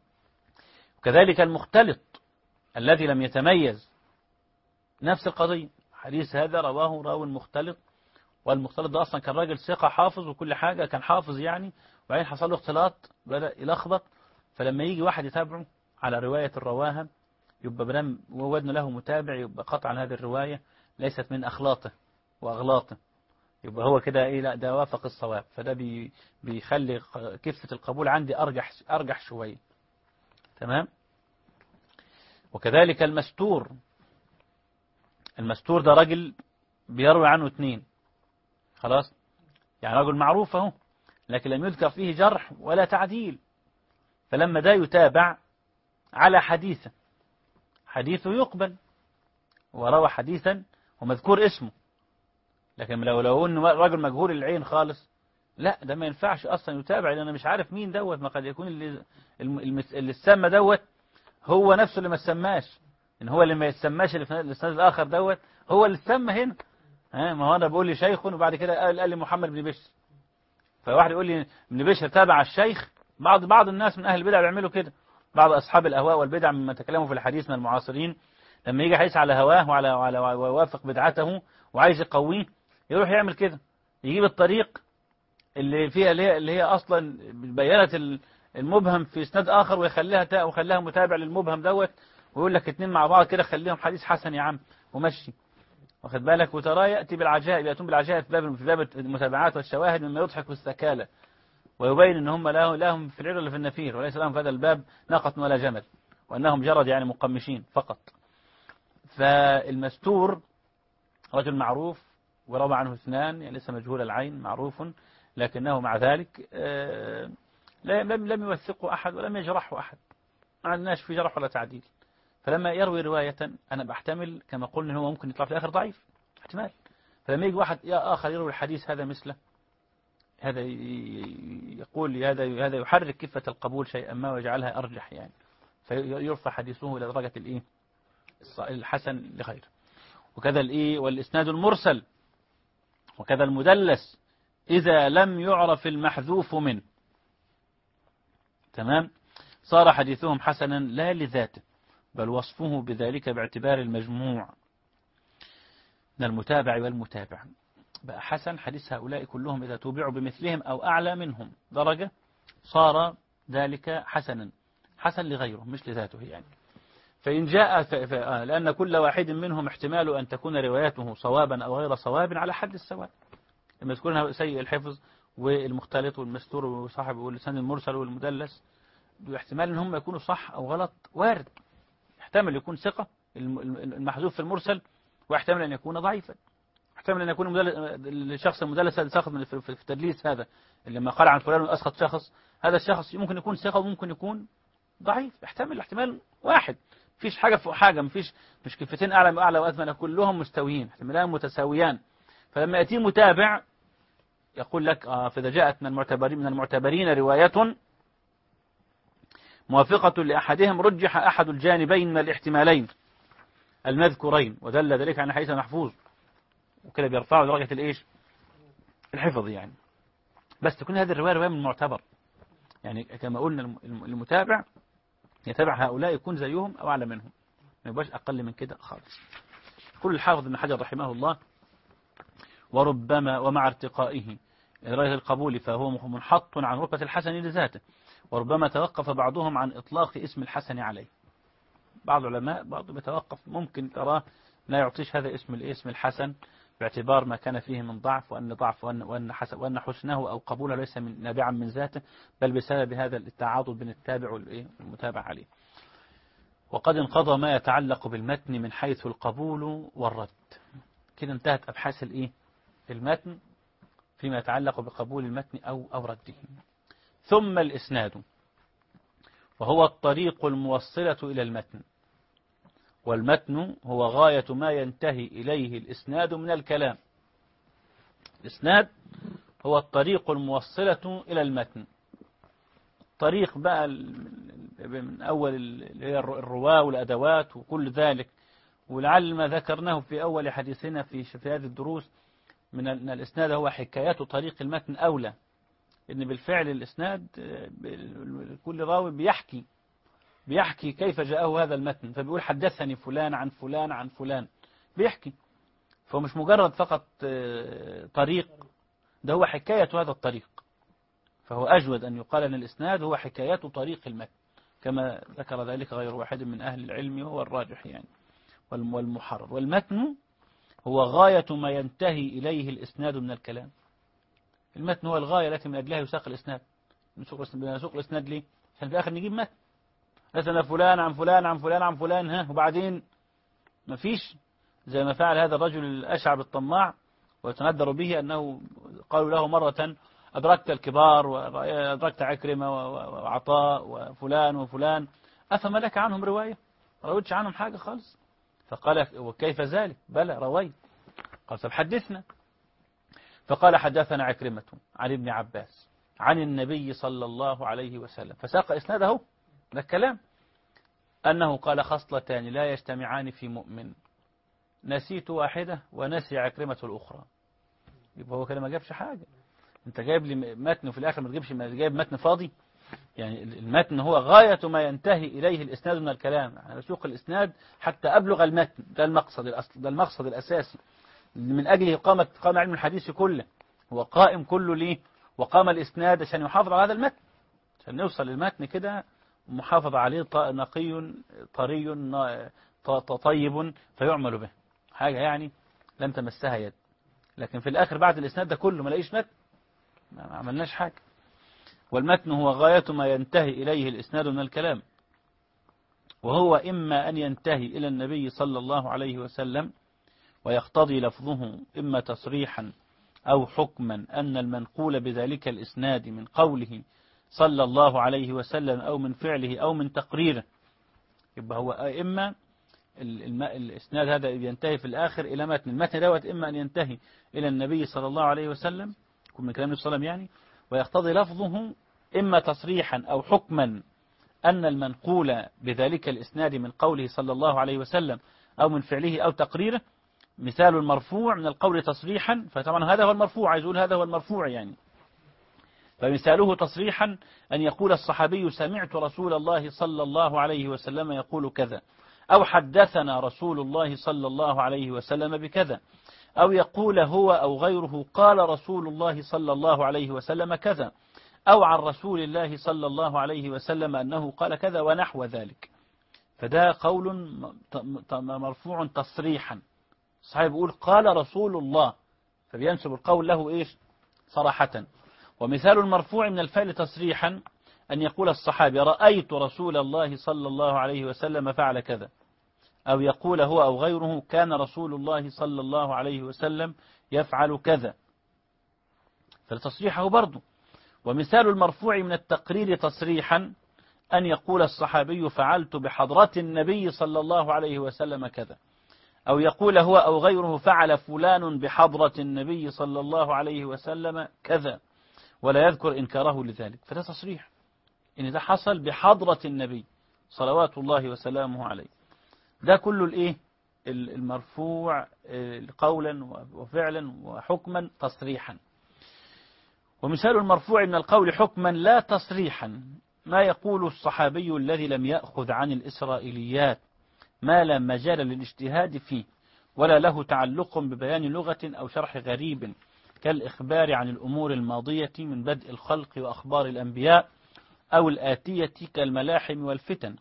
وكذلك المختلط الذي لم يتميز، نفس القضية، حديث هذا رواه راوي مختلط، والمختلط ده أصلا كان راجل ثقة حافظ وكل حاجة، كان حافظ يعني، وبعدين حصل له اختلاط بدأ يلخبط، فلما يجي واحد يتابعه على رواية الرواها يبقى بدل وودن له متابع، يبقى قطعا هذه الرواية ليست من أخلاطه وأغلاطه، يبقى هو كده لا ده وافق الصواب، فده بيخلي كفة القبول عندي أرجح شوية. تمام. وكذلك المستور ده رجل بيروي عنه 2 خلاص، يعني رجل معروف اهو، لكن لم يذكر فيه جرح ولا تعديل، فلما ده يتابع على حديثه يقبل، وروى حديثا ومذكور اسمه، لكن لو ان رجل مجهول العين خالص، لا ده ما ينفعش اصلا يتابع، لان انا مش عارف مين دوت، ما قد يكون اللي السامة دوت هو نفسه اللي ما سماش، إن هو اللي ما يتسماش اللي في الإسناد الآخر دوت هو اللي سمى هنا. ما هو أنا بقول لي شيخ وبعد كده قال لي محمد بن بشر، فواحد يقول لي ابن بشر تابع الشيخ. بعض الناس من أهل البدع بيعملوا كده، بعض أصحاب الأهواء والبدع ممن تكلموا في الحديث من المعاصرين، لما يجي حديث على هواه وعلى ويوافق بدعته وعايز يقويه يروح يعمل كده، يجيب الطريق اللي فيها اللي هي أصلا بينت المبهم في إسناد آخر ويخليها متابع للمبهم دوت، ويقول لك اتنين مع بعض كده خليهم حديث حسن يا عم ومشي، واخد بالك. وترى يأتون بالعجائب في باب المتابعات والشواهد مما يضحك بالسكالة، ويبين ان هم لهم في العلم ولا في النفير، وليس لهم في هذا الباب ناقة ولا جمل، وانهم جرد يعني مقمشين فقط. فالمستور رجل معروف وروى عنه اثنان، يعني ليس مجهول العين، معروف، لكنه مع ذلك لم يوثقه أحد ولم يجرحه أحد، ما عندناش في جرح ولا تعديل. فلما يروي رواية أنا بحتمل كما قلنا أنه ممكن يطلع في الآخر ضعيف احتمال، فلما يجي واحد آخر يروي الحديث هذا مثله، هذا يقول هذا يحرك كفة القبول شيئا ما ويجعلها أرجح يعني، فيرفع حديثه إلى درجة الحسن لغيره. وكذا والإسناد المرسل وكذا المدلس إذا لم يعرف المحذوف منه، تمام، صار حديثهم حسنا لا لذاته بل وصفه بذلك باعتبار المجموع من المتابع والمتابع. بقى حسن حديث هؤلاء كلهم إذا توبعوا بمثلهم أو أعلى منهم درجة صار ذلك حسنا، حسن لغيره مش لذاته يعني. فإن جاء لأن كل واحد منهم احتمال أن تكون رواياته صوابا أو غير صواب على حد السواء، لما تكون سيء الحفظ والمختلط والمستور وصاحب واللسان المرسل والمدلس، احتمال ان هم يكونوا صح او غلط وارد، يحتمل يكون ثقة المحذوف في المرسل، واحتمل ان يكون ضعيفا، احتمل ان يكون الشخص المدلس هذا ساخط في التدليس، هذا اللي لما قال عن فلان اسخط شخص، هذا الشخص ممكن يكون ثقة وممكن يكون ضعيف، احتمال واحد، مفيش حاجة فوق حاجة، مش كفتين اعلى واعلى وادنى، كلهم مستويين احتمالان متساويان. فلما يأتي متابع يقول لك فإذا جاءت من المعتبرين رواية موافقة لأحدهم رجح أحد الجانبين من الاحتمالين المذكورين ودل ذلك عن حديث محفوظ، وكده بيرفعوا درجة الحفظ يعني. بس تكون هذه الرواية رواية من معتبر، يعني كما قلنا المتابع يتابع هؤلاء يكون زيهم أو أعلى منهم، ما يبقاش أقل من كده خالص. كل الحافظ ابن حجر رحمه الله وربما ومع ارتقائه درجة القبول فهو منحط عن رتبة الحسن لذاته، وربما توقف بعضهم عن إطلاق اسم الحسن عليه. بعض العلماء بيتوقف، ممكن تراه لا يعطيش هذا اسم الحسن باعتبار ما كان فيه من ضعف، وأن حسنه أو قبوله ليس نابعا من ذاته، بل بسبب هذا التعاضد بين التابع والمتابع عليه. وقد انقضى ما يتعلق بالمتن من حيث القبول والرد. كده انتهت أبحاث المتن فيما يتعلق بقبول المتن أو رده. ثم الإسناد، وهو الطريق الموصلة إلى المتن، والمتن هو غاية ما ينتهي إليه الإسناد من الكلام. الإسناد هو الطريق الموصلة إلى المتن، طريق بقى من أول الرواة والأدوات وكل ذلك، ولعل ما ذكرناه في أول حديثنا في هذه الدروس من الإسناد هو حكايات طريق المتن أولى، إن بالفعل الإسناد كل راوي بيحكي كيف جاءه هذا المتن، فبيقول حدثني فلان عن فلان عن فلان، بيحكي، فهو مش مجرد فقط طريق، ده هو حكاية هذا الطريق، فهو أجود أن يقال أن الإسناد هو حكايات طريق المتن، كما ذكر ذلك غير واحد من أهل العلم وهو الراجح يعني والمحرر. والمتن هو غاية ما ينتهي إليه الإسناد من الكلام. المتن هو الغاية التي من أجلها يساق الإسناد. نسوق الإسناد ليه؟ عشان في الآخر نجيب متن، مثلا فلان عن فلان عن فلان عن فلان، وبعدين ما فيش، زي ما فعل هذا الرجل الأشعب الطماع، ويتندر به أنه قالوا له مرة أدركت الكبار وأدركت عكرمة وعطاء وفلان وفلان، أفما لك عنهم رواية؟ رويتش عنهم حاجة خالص؟ فقال وكيف ذلك؟ بلى رويت. قال طب حدثنا. فقال حدثنا عكرمة عن ابن عباس عن النبي صلى الله عليه وسلم، فساق إسناده ده الكلام. أنه قال خصلتان لا يجتمعان في مؤمن، نسيت واحدة ونسي عكرمة الأخرى. يبقى هو كده ما جابش حاجة. انت جايب لي متن وفي الآخر ما تجيبش، ما جايب متن فاضي. يعني المتن هو غاية ما ينتهي إليه الإسناد من الكلام. أنا بسوق الإسناد حتى أبلغ المتن، ده المقصد الأصل، ده المقصد الأساسي من أجله قام علم الحديث كله. هو قائم كله ليه؟ وقام الإسناد عشان يحافظ على هذا المتن، عشان نوصل للمتن كده محافظ عليه نقي طري طيب فيعمل به، حاجة يعني لم تمسها يد. لكن في الآخر بعد الإسناد ده كله ما لاقيش متن، ما عملناش حاجة. والمتن هو غاية ما ينتهي إليه الإسناد من الكلام، وهو إما أن ينتهي إلى النبي صلى الله عليه وسلم ويقتضي لفظه إما تصريحا أو حكما أن المنقول بذلك الإسناد من قوله صلى الله عليه وسلم أو من فعله أو من تقريره. يبقى هو إما الإسناد هذا ينتهي في الآخر إلى متن، المتن دوت إما أن ينتهي إلى النبي صلى الله عليه وسلم يكون من كلام النبي صلى الله عليه وسلم يعني، ويقتضي لفظه إما تصريحا أو حكما أن المنقول بذلك الإسناد من قوله صلى الله عليه وسلم أو من فعله أو تقريره. مثال المرفوع من القول تصريحا، فطبعا هذا هو المرفوع، عايز يقول هذا هو المرفوع يعني. فمثاله تصريحا أن يقول الصحابي سمعت رسول الله صلى الله عليه وسلم يقول كذا، أو حدثنا رسول الله صلى الله عليه وسلم بكذا، أو يقول هو أو غيره قال رسول الله صلى الله عليه وسلم كذا، أو عن رسول الله صلى الله عليه وسلم أنه قال كذا ونحو ذلك. فده قول مرفوع تصريحا، الصحابي يقول قال رسول الله فبينسب القول له إيش؟ صراحة. ومثال المرفوع من الفعل تصريحا أن يقول الصحابي رأيت رسول الله صلى الله عليه وسلم فعل كذا، أو يقول هو أو غيره كان رسول الله صلى الله عليه وسلم يفعل كذا، فالتصريح هو برضه. ومثال المرفوع من التقرير تصريحا أن يقول الصحابي فعلت بحضرة النبي صلى الله عليه وسلم كذا، أو يقول هو أو غيره فعل فلان بحضرة النبي صلى الله عليه وسلم كذا، ولا يذكر إنكاره لذلك. فده تصريح إن ده حصل بحضرة النبي صلوات الله وسلامه عليه. ده كله الإيه؟ المرفوع قولا وفعلا وحكما تصريحا. ومثال المرفوع من القول حكما لا تصريحا ما يقول الصحابي الذي لم يأخذ عن الإسرائيليات ما لا مجال للاجتهاد فيه ولا له تعلق ببيان لغة أو شرح غريب، كالإخبار عن الأمور الماضية من بدء الخلق وأخبار الأنبياء، أو الآتية كالملاحم والفتن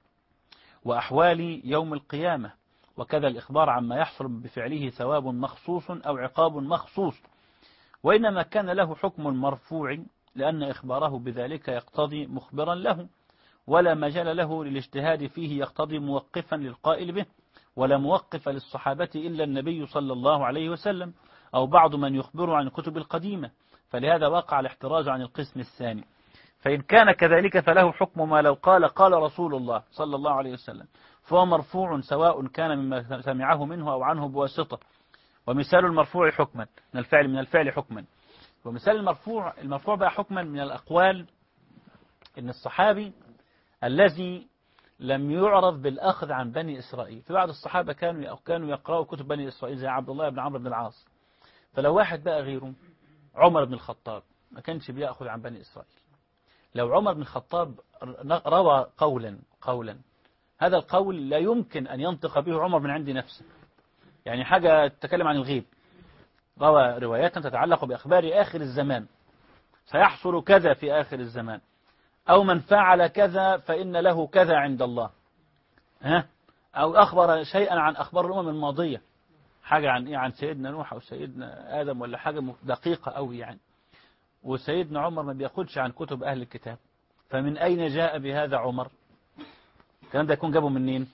وأحوال يوم القيامة، وكذا الإخبار عما يحصل بفعله ثواب مخصوص أو عقاب مخصوص. وإنما كان له حكم مرفوع لأن إخباره بذلك يقتضي مخبرا له، ولا مجال له للاجتهاد فيه يقتضي موقفا للقائل به، ولا موقف للصحابة إلا النبي صلى الله عليه وسلم أو بعض من يخبر عن الكتب القديمة. فلهذا وقع الاحتراز عن القسم الثاني. فإن كان كذلك فله حكم ما لو قال رسول الله صلى الله عليه وسلم، فهو مرفوع سواء كان مما سمعه منه أو عنه بواسطة. ومثال المرفوع حكما من الفعل حكما. ومثال المرفوع بقى حكما من الأقوال، إن الصحابي الذي لم يعرف بالأخذ عن بني إسرائيل، في بعض الصحابة كانوا يقرأوا كتب بني إسرائيل زي عبد الله بن عمرو بن العاص. فلو واحد بقى غيره عمر بن الخطاب ما كانش بيأخذ عن بني إسرائيل، لو عمر بن الخطاب روى قولا هذا القول لا يمكن أن ينطق به عمر من عند نفسه، يعني حاجة تتكلم عن الغيب، روى روايات تتعلق بأخبار آخر الزمان، سيحصل كذا في آخر الزمان، أو من فعل كذا فإن له كذا عند الله، أو أخبر شيئا عن أخبار الأمم الماضية، حاجة عن عن سيدنا نوح أو سيدنا آدم ولا حاجة دقيقة أوي يعني. وسيدنا عمر ما بياخدش عن كتب أهل الكتاب، فمن أين جاء بهذا عمر؟ الكلام ده يكون جابه منين؟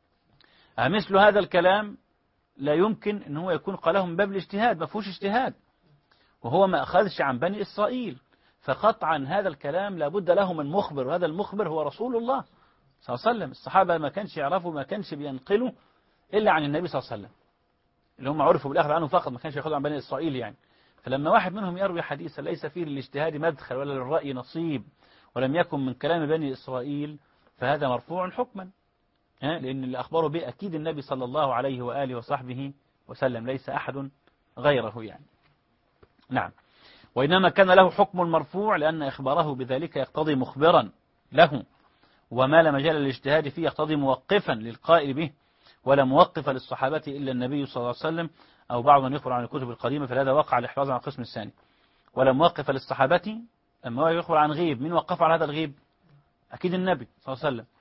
مثل هذا الكلام لا يمكن أن هو يكون قاله من باب الاجتهاد، ما فيهوش اجتهاد، وهو ما أخذش عن بني إسرائيل، فقطعا هذا الكلام لابد له من مخبر، وهذا المخبر هو رسول الله صلى الله عليه وسلم. الصحابة ما كانش يعرفوا، ما كانش بينقلوا إلا عن النبي صلى الله عليه وسلم، اللي هم عرفوا بالأخذ عنه فقط، ما كانش يأخذوا عن بني إسرائيل يعني. فلما واحد منهم يروي حديثا ليس فيه للاجتهاد مدخل ولا للرأي نصيب ولم يكن من كلام بني إسرائيل، فهذا مرفوع حكما لأن اللي أخبره به أكيد النبي صلى الله عليه وآله وصحبه وسلم، ليس أحد غيره يعني. نعم. وإنما كان له حكم المرفوع لأن إخباره بذلك يقتضي مخبرا له، وما لا مجال للاجتهاد فيه يقتضي موقفا للقائل به، ولا موقف للصحابة إلا النبي صلى الله عليه وسلم أو بعض من يخبر عن الكتب القديمة، فلهذا وقع الإحراز عن القسم الثاني. ولا موقف للصحابة، أما هو يخبر عن غيب، من وقف على هذا الغيب؟ أكيد النبي صلى الله عليه وسلم.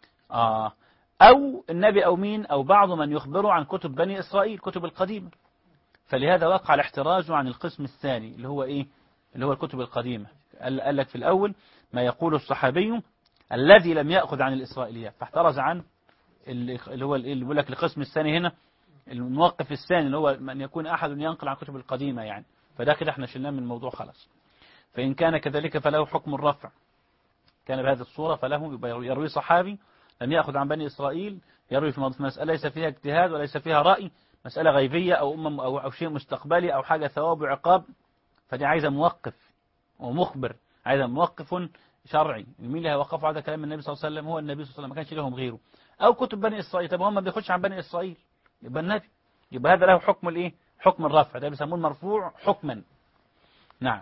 أو النبي أو مين، أو بعض من يخبر عن كتب بني إسرائيل، كتب القديمة، فلهذا وقع الاحتراز عن القسم الثاني اللي هو إيه؟ اللي هو الكتب القديمة. قال لك في الأول ما يقول الصحابي الذي لم يأخذ عن الإسرائيليات، فاحترز عن اللي هو اللي بيقول لك القسم الثاني هنا، الموقف الثاني اللي هو من يكون أحد ينقل عن كتب القديمة يعني. فده كده احنا شلناه من الموضوع خلاص. فإن كان كذلك فله حكم الرفع، كان بهذه الصورة فله يروي صحابي لم يأخذ عن بني إسرائيل، يروي في مسألة ليس فيها اجتهاد وليس فيها رأي، مسألة غيبية أو شيء مستقبلي أو حاجة ثواب وعقاب، فدي عايزة موقف ومخبر، عايزة موقف شرعي. مين اللي هيوقفوا على كلام النبي صلى الله عليه وسلم؟ هو النبي صلى الله عليه وسلم، ما كانش لهم غيره. أو كتب بني إسرائيل، طب هم ما بياخدش عن بني إسرائيل، يبقى النبي، يبقى هذا له حكم الإيه؟ حكم الرفع، ده بيسموه المرفوع حكما. نعم.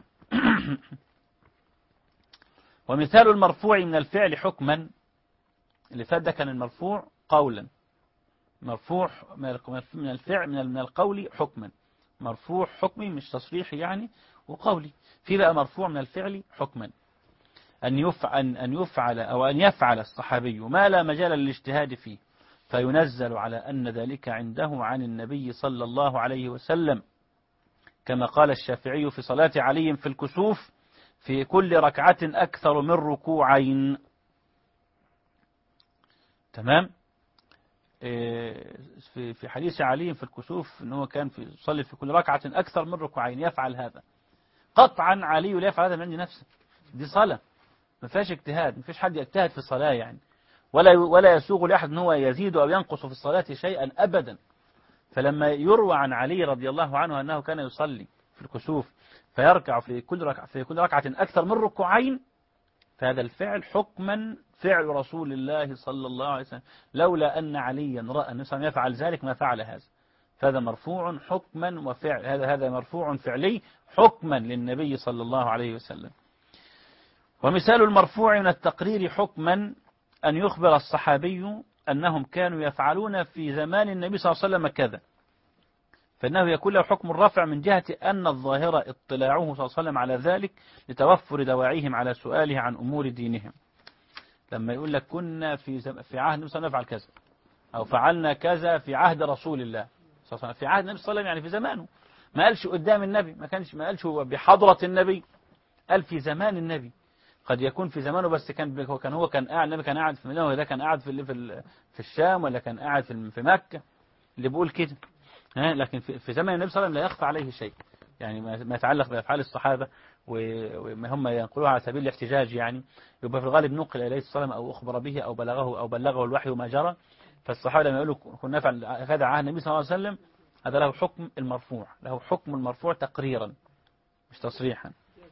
ومثال المرفوع من الفعل حكما، اللي فات ده كان المرفوع قولا، مرفوع من الفعل من القول حكما، مرفوع حكمي مش تصريحي يعني، وقولي. في بقى مرفوع من الفعل حكما، أن يفعل أو أن يفعل الصحابي ما لا مجال للاجتهاد فيه، فينزل على أن ذلك عنده عن النبي صلى الله عليه وسلم، كما قال الشافعي في صلاة علي في الكسوف في كل ركعة أكثر من ركوعين. تمام. في حديث علي في الكسوف أنه كان يصلي في كل ركعة أكثر من ركوعين، يفعل هذا قطعا. علي لا يفعل هذا من عند نفسه، دي صلاة ما فيهاش اجتهاد، ما فيش حد يجتهد في الصلاة يعني، ولا يسوغ لأحد أن هو يزيد أو ينقص في الصلاة شيئا أبدا. فلما يروى عن علي رضي الله عنه أنه كان يصلي في الكسوف فيركع في كل ركعة أكثر من ركوعين، فهذا الفعل حكما فعل رسول الله صلى الله عليه وسلم، لولا أن عليا رأى النبي صلى الله عليه وسلم يفعل ذلك ما فعل هذا. فهذا مرفوع حكما وفعل، هذا مرفوع فعلي حكما للنبي صلى الله عليه وسلم. ومثال المرفوع من التقرير حكما أن يخبر الصحابي أنهم كانوا يفعلون في زمان النبي صلى الله عليه وسلم كذا، فإنه يكون له حكم الرفع من جهة أن الظاهر اطلاعه صلى الله عليه وسلم على ذلك لتوفر دواعيهم على سؤاله عن أمور دينهم. لما يقول لك كنا في عهد النبي صلى الله عليه وسلم نفعل كذا، أو فعلنا كذا في عهد رسول الله صلى الله عليه وسلم، في عهد النبي صلى الله عليه وسلم يعني في زمانه، ما قالش قدام النبي، ما قالش هو بحضرة النبي، قال في زمان النبي. قد يكون في زمانه بس هو كان قاعد، النبي كان قاعد في المدينة وده كان قاعد في الشام، ولا كان قاعد في مكة، اللي بيقول كده. لكن في زمن النبي صلى الله عليه وسلم لا يخفى عليه شيء، يعني ما يتعلق بأفعال الصحابة وما هم ينقلوها على سبيل الاحتجاج يعني، يبقى في الغالب نقل إليه صلى الله عليه وسلم أو أخبر به أو بلغه الوحي وما جرى. فالصحابة لما يقولوا كنا نفعل هذا عهد النبي صلى الله عليه وسلم، هذا له حكم المرفوع، له حكم المرفوع تقريرا مش تصريحا.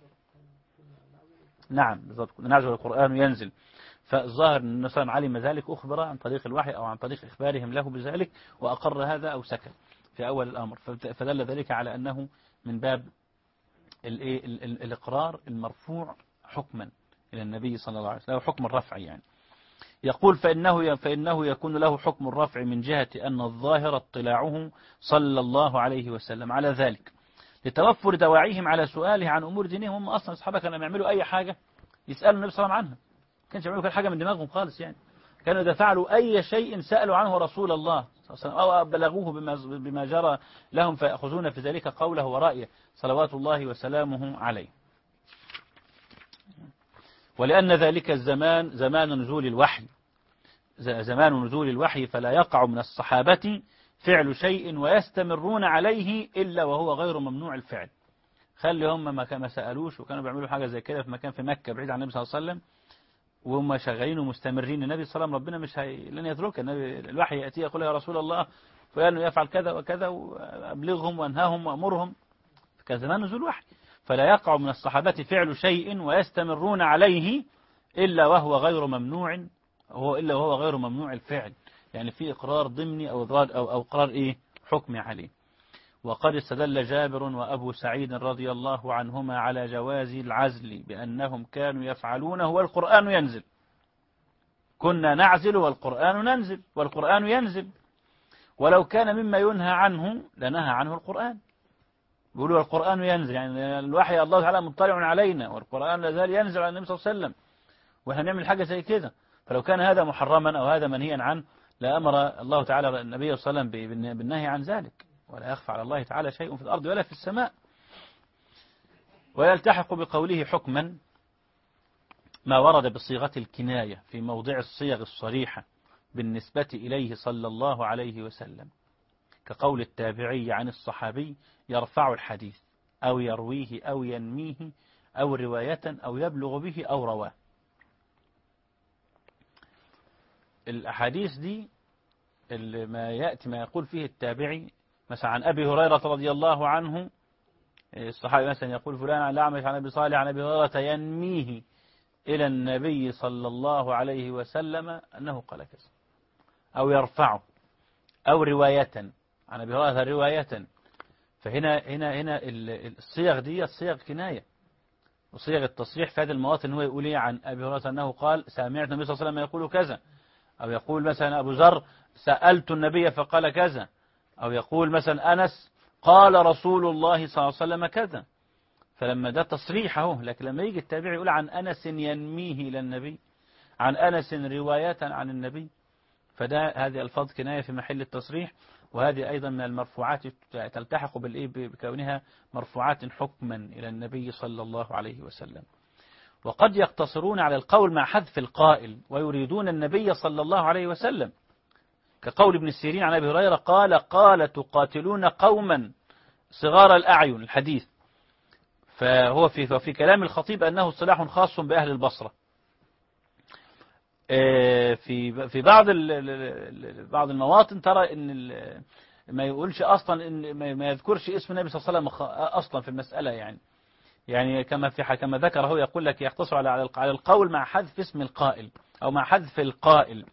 نعم بالضبط، نعزل القرآن ينزل. فالظاهر أن النبي صلى الله عليه وسلم علم ذلك، أخبر عن طريق الوحي أو عن طريق إخبارهم له بذلك، وأقر هذا أو سكت في أول الأمر، فدل ذلك على أنه من باب الإقرار المرفوع حكما إلى النبي صلى الله عليه وسلم، له حكم الرفع يعني. يقول فإنه يكون له حكم الرفع من جهة أن الظاهر اطلاعه صلى الله عليه وسلم على ذلك لتوفر دواعيهم على سؤاله عن أمور دينهم. هم أصلا أصحابه كانوا يعملوا أي حاجة يسألوا النبي صلى الله عليه وسلم عنها، كانش يعملوا كل حاجة من دماغهم خالص يعني. كانوا إذا فعلوا أي شيء سألوا عنه رسول الله أو بلغوه بما جرى لهم، فيأخذون في ذلك قوله ورأيه صلوات الله وسلامه عليه. ولأن ذلك الزمان زمان نزول الوحي، فلا يقع من الصحابة فعل شيء ويستمرون عليه إلا وهو غير ممنوع الفعل. خلي هم ما سألوش وكانوا بيعملوا حاجة زي كده في مكان في مكة بعيد عن النبي صلى الله عليه وسلم، وهم شغالين ومستمرين، النبي صلى الله عليه وسلم ربنا لن يترك النبي، الوحي يأتي يقول يا رسول الله فلان يفعل كذا وكذا وأبلغهم وأنهاهم وأمرهم، كان زمان نزول وحي. فلا يقع من الصحابة فعل شيء ويستمرون عليه إلا وهو غير ممنوع، غير ممنوع الفعل، يعني في إقرار ضمني أو إقرار إيه حكمي عليه. وقد استدل جابر وأبو سعيد رضي الله عنهما على جواز العزل بأنهم كانوا يفعلونه والقرآن ينزل. كنا نعزل والقرآن ينزل. ولو كان مما ينهى عنه لنهى عنه القرآن. بيقولوا القرآن ينزل، يعني الوحي الله تعالى مطلع علينا، والقرآن لا زال ينزل على النبي صلى الله عليه وسلم، واحنا نعمل حاجة زي كده. فلو كان هذا محرما أو هذا منهيا عنه لأمر الله تعالى النبي صلى الله عليه وسلم بالنهي عن ذلك. ولا يخفى على الله تعالى شيء في الأرض ولا في السماء. ويلتحق بقوله حكما ما ورد بصيغة الكناية في موضع الصيغ الصريحة بالنسبة إليه صلى الله عليه وسلم، كقول التابعي عن الصحابي يرفع الحديث أو يرويه أو ينميه أو رواية أو يبلغ به أو رواه. الأحاديث دي اللي ما يقول فيه التابعي مثلا عن أبي هريرة رضي الله عنه، الصحابي مثلا يقول فلان عن الأعمش عن أبي صالح عن أبي هريرة ينميه إلى النبي صلى الله عليه وسلم أنه قال كذا، أو يرفعه، أو رواية عن أبي هريرة رواية. فهنا الصيغ دي صيغ كناية، وصيغ التصريح في هذه المواطن هو يقول عن أبي هريرة أنه قال سمعت النبي صلى الله عليه وسلم يقول كذا، أو يقول مثلا أبو ذر سألت النبي فقال كذا، أو يقول مثلا أنس قال رسول الله صلى الله عليه وسلم كذا. فلما ده تصريح اهو، لكن لما يجي التابع يقول عن أنس ينميه إلى النبي، عن أنس رواية عن النبي، هذه ألفاظ كناية في محل التصريح. وهذه أيضا من المرفوعات تلتحق بكونها مرفوعات حكما إلى النبي صلى الله عليه وسلم. وقد يقتصرون على القول مع حذف القائل ويريدون النبي صلى الله عليه وسلم، كقول ابن السيرين عن أبي هريرة قال تقاتلون قوما صغار الأعين الحديث. فهو في كلام الخطيب أنه صلاح خاص بأهل البصرة. في بعض المواطن ترى ان ما يقولش اصلا، ان ما يذكرش اسم النبي صلى الله عليه وسلم اصلا في المسألة، يعني كما ذكره يقول لك يقتصر على القول مع حذف اسم القائل او مع حذف القائل.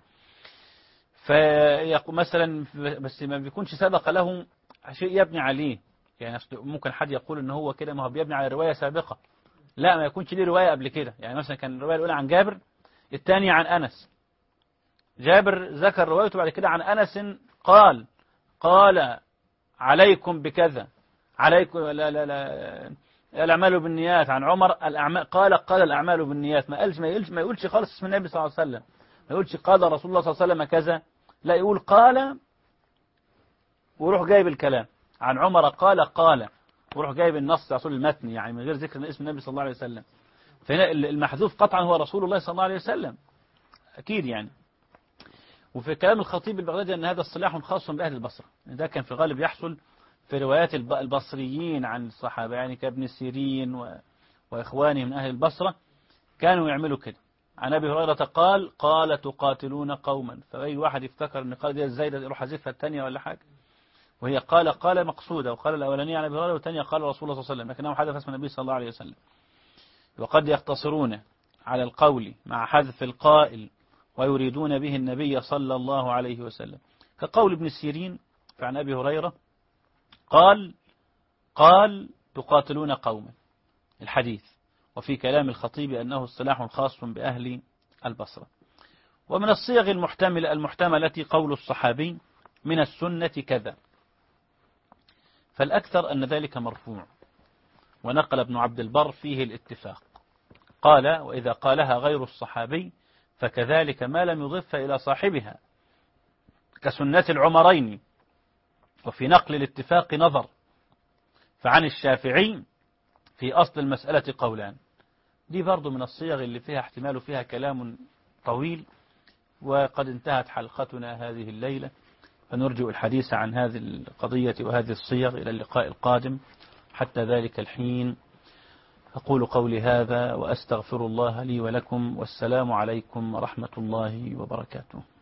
فيقول مثلا بس ما بيكونش سبق له شيء يبني عليه، يعني ممكن حد يقول ان هو كده ما هو بيبني على رواية سابقة، لا ما يكونش ليه رواية قبل كده. يعني مثلا كان الرواية الأولى عن جابر، الثانية عن أنس. جابر ذكر روايته بعد كده عن أنس قال عليكم بكذا، عليكم لا الأعمال بالنيات. عن عمر الأعمال قال الأعمال بالنيات. ما يقولش خالص اسم النبي صلى الله عليه وسلم، ما يقولش قال رسول الله صلى الله عليه وسلم كذا، لا يقول قال ويروح جايب الكلام. عن عمر قال ويروح جايب النص رسول المتن، يعني من غير ذكر اسم النبي صلى الله عليه وسلم. فهنا المحذوف قطعا هو رسول الله صلى الله عليه وسلم أكيد يعني. وفي كلام الخطيب البغدادي أن هذا الصلاح خاص بأهل البصرة، ده كان في الغالب يحصل في روايات البصريين عن الصحابة، يعني كابن سيرين وإخوانه من أهل البصرة كانوا يعملوا كده. عن أبي هريرة قال تقاتلون قوما، فأي واحد يفتكر أن قال دي الزايدة يروح حذفها الثانية ولا حاجة، وهي قال مقصودة، وقال الأولانية عن أبي هريرة والثانية قال رسول الله صلى الله عليه وسلم، لكنه حذف اسم النبي صلى الله عليه وسلم. وقد يقتصرون على القول مع حذف القائل ويريدون به النبي صلى الله عليه وسلم، كقول ابن سيرين عن أبي هريرة قال تقاتلون قوما الحديث. وفي كلام الخطيب أنه اصطلاح خاص بأهل البصرة. ومن الصيغ المحتملة قول الصحابي من السنة كذا، فالأكثر أن ذلك مرفوع. ونقل ابن عبد البر فيه الاتفاق، قال وإذا قالها غير الصحابي فكذلك ما لم يضف إلى صاحبها كسنة العمرين. وفي نقل الاتفاق نظر، فعن الشافعي في أصل المسألة قولان. دي برضو من الصيغ اللي فيها احتمال فيها كلام طويل. وقد انتهت حلقتنا هذه الليلة، فنرجو الحديث عن هذه القضية وهذه الصيغ إلى اللقاء القادم. حتى ذلك الحين أقول قولي هذا وأستغفر الله لي ولكم، والسلام عليكم ورحمة الله وبركاته.